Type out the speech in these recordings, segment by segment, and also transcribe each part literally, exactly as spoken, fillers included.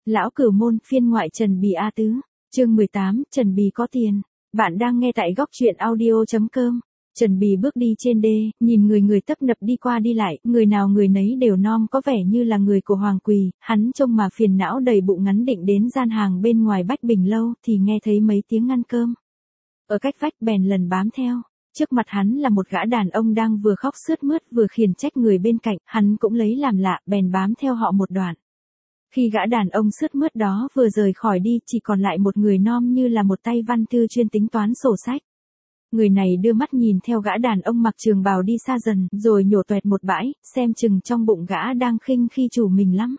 Lão Cửu Môn phiên ngoại Trần Bì A Tứ, chương mười tám, Trần Bì có tiền. Bạn đang nghe tại góc truyện audio.com. Trần Bì bước đi trên đê, nhìn người người tấp nập đi qua đi lại, người nào người nấy đều non có vẻ như là người của Hoàng Quỳ, hắn trông mà phiền não đầy bụng ngắn định đến gian hàng bên ngoài Bách Bình Lâu thì nghe thấy mấy tiếng ngăn cơm. Ở cách vách bèn lần bám theo. Trước mặt hắn là một gã đàn ông đang vừa khóc sướt mướt vừa khiển trách người bên cạnh, hắn cũng lấy làm lạ, bèn bám theo họ một đoạn. Khi gã đàn ông sướt mướt đó vừa rời khỏi đi, chỉ còn lại một người non như là một tay văn thư chuyên tính toán sổ sách. Người này đưa mắt nhìn theo gã đàn ông mặc trường bào đi xa dần, rồi nhổ toẹt một bãi, xem chừng trong bụng gã đang khinh khi chủ mình lắm.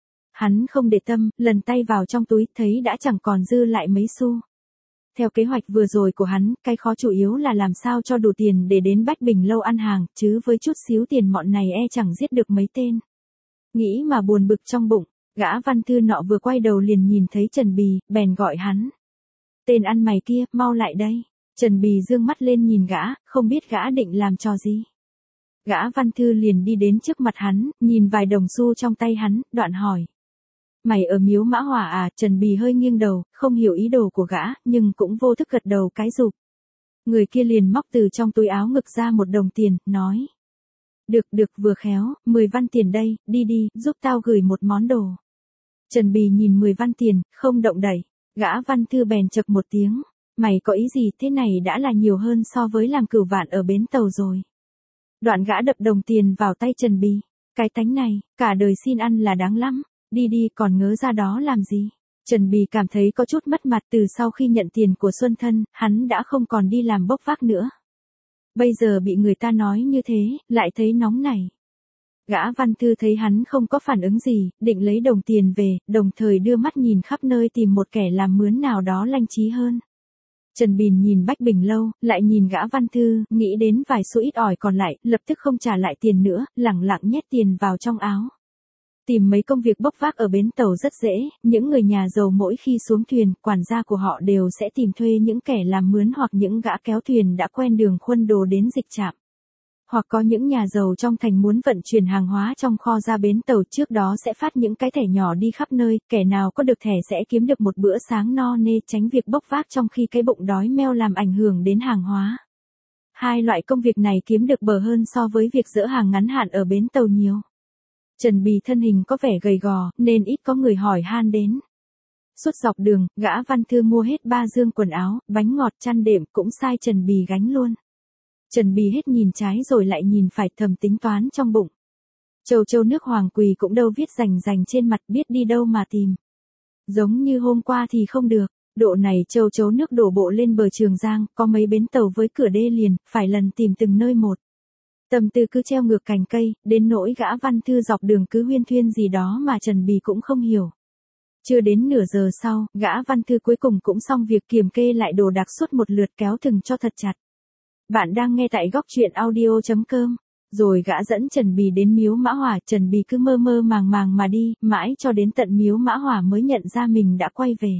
Hắn không để tâm, lần tay vào trong túi, thấy đã chẳng còn dư lại mấy xu. Theo kế hoạch vừa rồi của hắn, cái khó chủ yếu là làm sao cho đủ tiền để đến Bách Bình Lâu ăn hàng, chứ với chút xíu tiền mọn này e chẳng giết được mấy tên. Nghĩ mà buồn bực trong bụng, gã văn thư nọ vừa quay đầu liền nhìn thấy Trần Bì, bèn gọi hắn. Tên ăn mày kia, mau lại đây. Trần Bì dương mắt lên nhìn gã, không biết gã định làm trò gì. Gã văn thư liền đi đến trước mặt hắn, nhìn vài đồng xu trong tay hắn, đoạn hỏi. Mày ở miếu Mã Hỏa à? Trần Bì hơi nghiêng đầu, không hiểu ý đồ của gã, nhưng cũng vô thức gật đầu cái rụp. Người kia liền móc từ trong túi áo ngực ra một đồng tiền, nói. Được được vừa khéo, mười văn tiền đây, đi đi, giúp tao gửi một món đồ. Trần Bì nhìn mười văn tiền, không động đậy, gã văn thư bèn chậc một tiếng. Mày có ý gì, thế này đã là nhiều hơn so với làm cửu vạn ở bến tàu rồi. Đoạn gã đập đồng tiền vào tay Trần Bì. Cái tánh này, cả đời xin ăn là đáng lắm. Đi đi, còn ngớ ra đó làm gì. Trần Bì cảm thấy có chút mất mặt, từ sau khi nhận tiền của Xuân Thân, hắn đã không còn đi làm bốc vác nữa. Bây giờ bị người ta nói như thế, lại thấy nóng nảy. Gã văn thư thấy hắn không có phản ứng gì, định lấy đồng tiền về, đồng thời đưa mắt nhìn khắp nơi tìm một kẻ làm mướn nào đó lanh trí hơn. Trần Bì nhìn Bách Bình Lâu, lại nhìn gã văn thư, nghĩ đến vài số ít ỏi còn lại, lập tức không trả lại tiền nữa, lẳng lặng nhét tiền vào trong áo. Tìm mấy công việc bốc vác ở bến tàu rất dễ, những người nhà giàu mỗi khi xuống thuyền, quản gia của họ đều sẽ tìm thuê những kẻ làm mướn hoặc những gã kéo thuyền đã quen đường khuân đồ đến dịch trạm. Hoặc có những nhà giàu trong thành muốn vận chuyển hàng hóa trong kho ra bến tàu, trước đó sẽ phát những cái thẻ nhỏ đi khắp nơi, kẻ nào có được thẻ sẽ kiếm được một bữa sáng no nê, tránh việc bốc vác trong khi cái bụng đói meo làm ảnh hưởng đến hàng hóa. Hai loại công việc này kiếm được bờ hơn so với việc dỡ hàng ngắn hạn ở bến tàu nhiều. Trần Bì thân hình có vẻ gầy gò, nên ít có người hỏi han đến. Suốt dọc đường, gã văn thư mua hết ba dương quần áo, bánh ngọt, chăn đệm, cũng sai Trần Bì gánh luôn. Trần Bì hết nhìn trái rồi lại nhìn phải, thầm tính toán trong bụng. Châu châu nước Hoàng Quỳ cũng đâu viết rành rành trên mặt, biết đi đâu mà tìm. Giống như hôm qua thì không được, độ này châu chấu nước đổ bộ lên bờ Trường Giang, có mấy bến tàu với cửa đê liền, phải lần tìm từng nơi một. Tâm tư cứ treo ngược cành cây, đến nỗi gã văn thư dọc đường cứ huyên thuyên gì đó mà Trần Bì cũng không hiểu. Chưa đến nửa giờ sau, gã văn thư cuối cùng cũng xong việc kiểm kê lại đồ đạc suốt một lượt, kéo thừng cho thật chặt. Bạn đang nghe tại góc truyện audio.com. Rồi gã dẫn Trần Bì đến miếu Mã Hỏa, Trần Bì cứ mơ mơ màng màng mà đi, mãi cho đến tận miếu Mã Hỏa mới nhận ra mình đã quay về.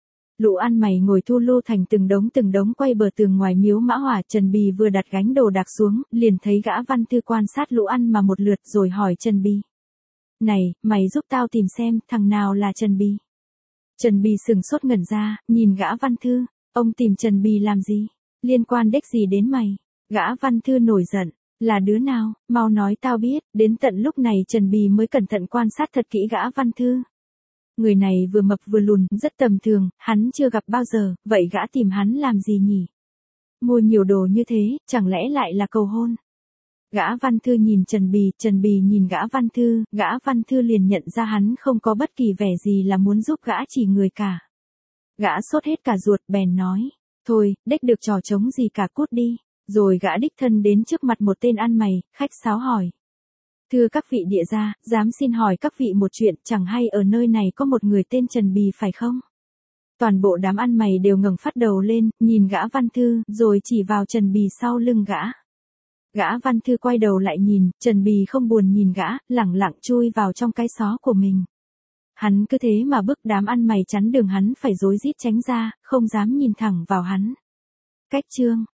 Lũ ăn mày ngồi thu lu thành từng đống từng đống quay bờ tường ngoài miếu Mã Hỏa. Trần Bì vừa đặt gánh đồ đạc xuống, liền thấy gã văn thư quan sát lũ ăn mà một lượt rồi hỏi Trần Bì. Này, mày giúp tao tìm xem, thằng nào là Trần Bì? Trần Bì sừng sốt ngẩn ra, nhìn gã văn thư. Ông tìm Trần Bì làm gì? Liên quan đếch gì đến mày? Gã văn thư nổi giận. Là đứa nào? Mau nói tao biết. Đến tận lúc này Trần Bì mới cẩn thận quan sát thật kỹ gã văn thư. Người này vừa mập vừa lùn, rất tầm thường, hắn chưa gặp bao giờ, vậy gã tìm hắn làm gì nhỉ? Mua nhiều đồ như thế, chẳng lẽ lại là cầu hôn? Gã văn thư nhìn Trần Bì, Trần Bì nhìn gã văn thư, gã văn thư liền nhận ra hắn không có bất kỳ vẻ gì là muốn giúp gã chỉ người cả. Gã sốt hết cả ruột, bèn nói. Thôi, đếch được trò trống gì cả, cút đi. Rồi gã đích thân đến trước mặt một tên ăn mày, khách sáo hỏi. Thưa các vị địa gia, dám xin hỏi các vị một chuyện, chẳng hay ở nơi này có một người tên Trần Bì phải không? Toàn bộ đám ăn mày đều ngẩng phát đầu lên, nhìn gã văn thư, rồi chỉ vào Trần Bì sau lưng gã. Gã văn thư quay đầu lại nhìn, Trần Bì không buồn nhìn gã, lẳng lặng chui vào trong cái xó của mình. Hắn cứ thế mà bức đám ăn mày chắn đường hắn phải rối rít tránh ra, không dám nhìn thẳng vào hắn. Cách chương